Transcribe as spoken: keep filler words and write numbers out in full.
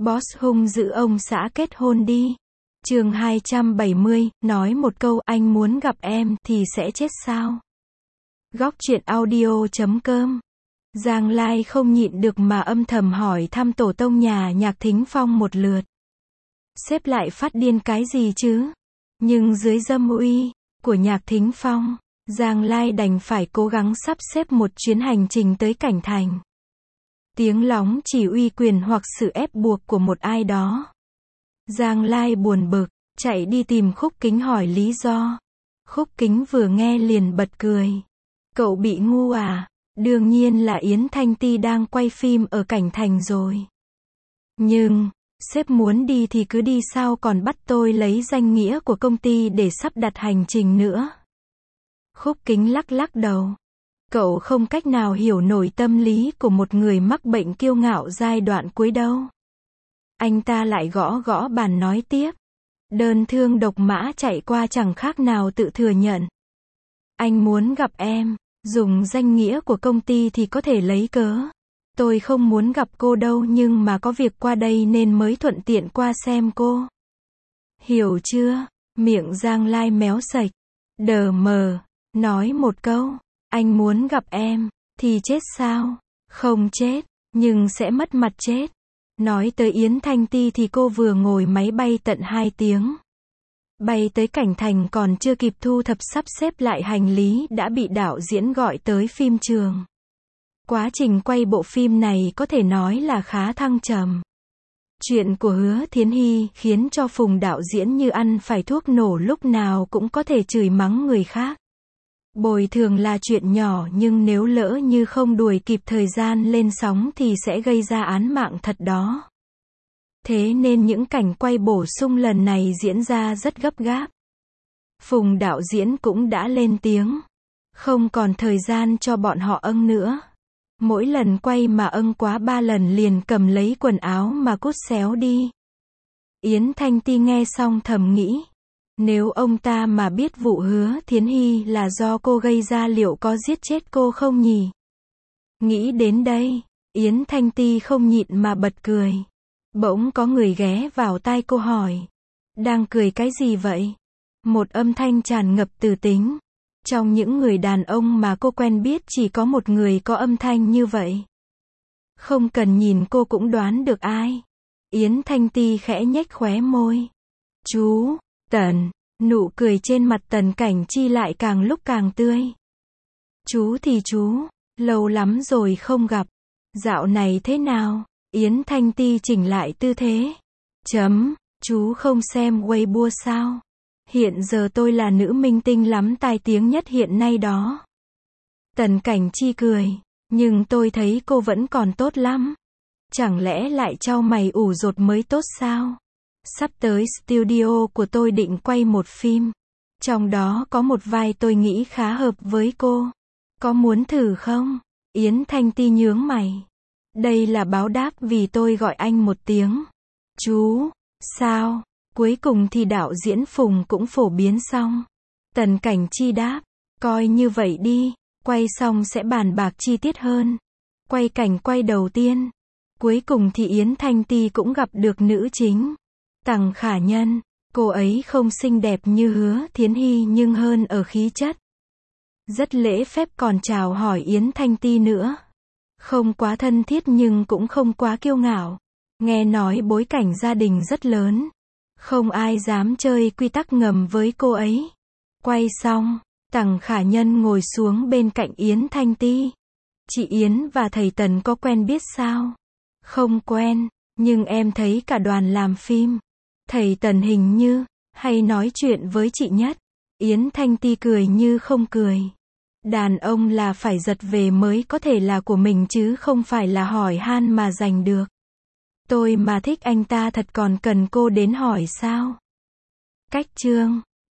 Boss hung dữ ông xã kết hôn đi. Chương hai trăm bảy mươi, nói một câu anh muốn gặp em thì sẽ chết sao? Góc truyện audio chấm com. Giang Lai không nhịn được mà âm thầm hỏi thăm tổ tông nhà Nhạc Thính Phong một lượt. Sếp lại phát điên cái gì chứ? Nhưng dưới dâm uy của Nhạc Thính Phong, Giang Lai đành phải cố gắng sắp xếp một chuyến hành trình tới Cảnh Thành. Tiếng lóng chỉ uy quyền hoặc sự ép buộc của một ai đó. Giang Lai buồn bực, chạy đi tìm Khúc Kính hỏi lý do. Khúc Kính vừa nghe liền bật cười. Cậu bị ngu à? Đương nhiên là Yến Thanh Ti đang quay phim ở Cảnh Thành rồi. Nhưng, sếp muốn đi thì cứ đi, sao còn bắt tôi lấy danh nghĩa của công ty để sắp đặt hành trình nữa? Khúc Kính lắc lắc đầu. Cậu không cách nào hiểu nổi tâm lý của một người mắc bệnh kiêu ngạo giai đoạn cuối đâu. Anh ta lại gõ gõ bàn nói tiếp. Đơn thương độc mã chạy qua chẳng khác nào tự thừa nhận. Anh muốn gặp em, dùng danh nghĩa của công ty thì có thể lấy cớ. Tôi không muốn gặp cô đâu, nhưng mà có việc qua đây nên mới thuận tiện qua xem cô. Hiểu chưa? Miệng Giang Lai méo sạch. Đờ mờ, nói một câu. Anh muốn gặp em, thì chết sao? Không chết, nhưng sẽ mất mặt chết. Nói tới Yến Thanh Ti thì cô vừa ngồi máy bay tận hai tiếng. Bay tới Cảnh Thành còn chưa kịp thu thập sắp xếp lại hành lý đã bị đạo diễn gọi tới phim trường. Quá trình quay bộ phim này có thể nói là khá thăng trầm. Chuyện của Hứa Thiến Hy khiến cho Phùng đạo diễn như ăn phải thuốc nổ, lúc nào cũng có thể chửi mắng người khác. Bồi thường là chuyện nhỏ, nhưng nếu lỡ như không đuổi kịp thời gian lên sóng thì sẽ gây ra án mạng thật đó. Thế nên những cảnh quay bổ sung lần này diễn ra rất gấp gáp. Phùng đạo diễn cũng đã lên tiếng. Không còn thời gian cho bọn họ âng nữa. Mỗi lần quay mà âng quá ba lần liền cầm lấy quần áo mà cút xéo đi. Yến Thanh Ti nghe xong thầm nghĩ. Nếu ông ta mà biết vụ Hứa Thiến Hy là do cô gây ra liệu có giết chết cô không nhỉ? Nghĩ đến đây, Yến Thanh Ti không nhịn mà bật cười. Bỗng có người ghé vào tai cô hỏi. Đang cười cái gì vậy? Một âm thanh tràn ngập từ tính. Trong những người đàn ông mà cô quen biết chỉ có một người có âm thanh như vậy. Không cần nhìn cô cũng đoán được ai. Yến Thanh Ti khẽ nhếch khóe môi. Chú Tần. Nụ cười trên mặt Tần Cảnh Chi lại càng lúc càng tươi. Chú thì chú, lâu lắm rồi không gặp. Dạo này thế nào? Yến Thanh Ti chỉnh lại tư thế. Chấm, chú không xem Weibo sao? Hiện giờ tôi là nữ minh tinh lắm tai tiếng nhất hiện nay đó. Tần Cảnh Chi cười. Nhưng tôi thấy cô vẫn còn tốt lắm. Chẳng lẽ lại trao mày ủ rột mới tốt sao? Sắp tới studio của tôi định quay một phim. Trong đó có một vai tôi nghĩ khá hợp với cô. Có muốn thử không? Yến Thanh Ti nhướng mày. Đây là báo đáp vì tôi gọi anh một tiếng. Chú, sao? Cuối cùng thì đạo diễn Phùng cũng phổ biến xong. Tần Cảnh Chi đáp. Coi như vậy đi, quay xong sẽ bàn bạc chi tiết hơn. Quay cảnh quay đầu tiên. Cuối cùng thì Yến Thanh Ti cũng gặp được nữ chính. Tằng Khả Nhân. Cô ấy không xinh đẹp như Hứa Thiến Hy nhưng hơn ở khí chất. Rất lễ phép còn chào hỏi Yến Thanh Ti nữa. Không quá thân thiết nhưng cũng không quá kiêu ngạo. Nghe nói bối cảnh gia đình rất lớn. Không ai dám chơi quy tắc ngầm với cô ấy. Quay xong, Tằng Khả Nhân ngồi xuống bên cạnh Yến Thanh Ti. Chị Yến và thầy Tần có quen biết sao? Không quen, nhưng em thấy cả đoàn làm phim. Thầy Tần hình như hay nói chuyện với chị nhất. Yến Thanh Ti cười như không cười. Đàn ông là phải giật về mới có thể là của mình chứ không phải là hỏi han mà giành được. Tôi mà thích anh ta thật còn cần cô đến hỏi sao? Cách chương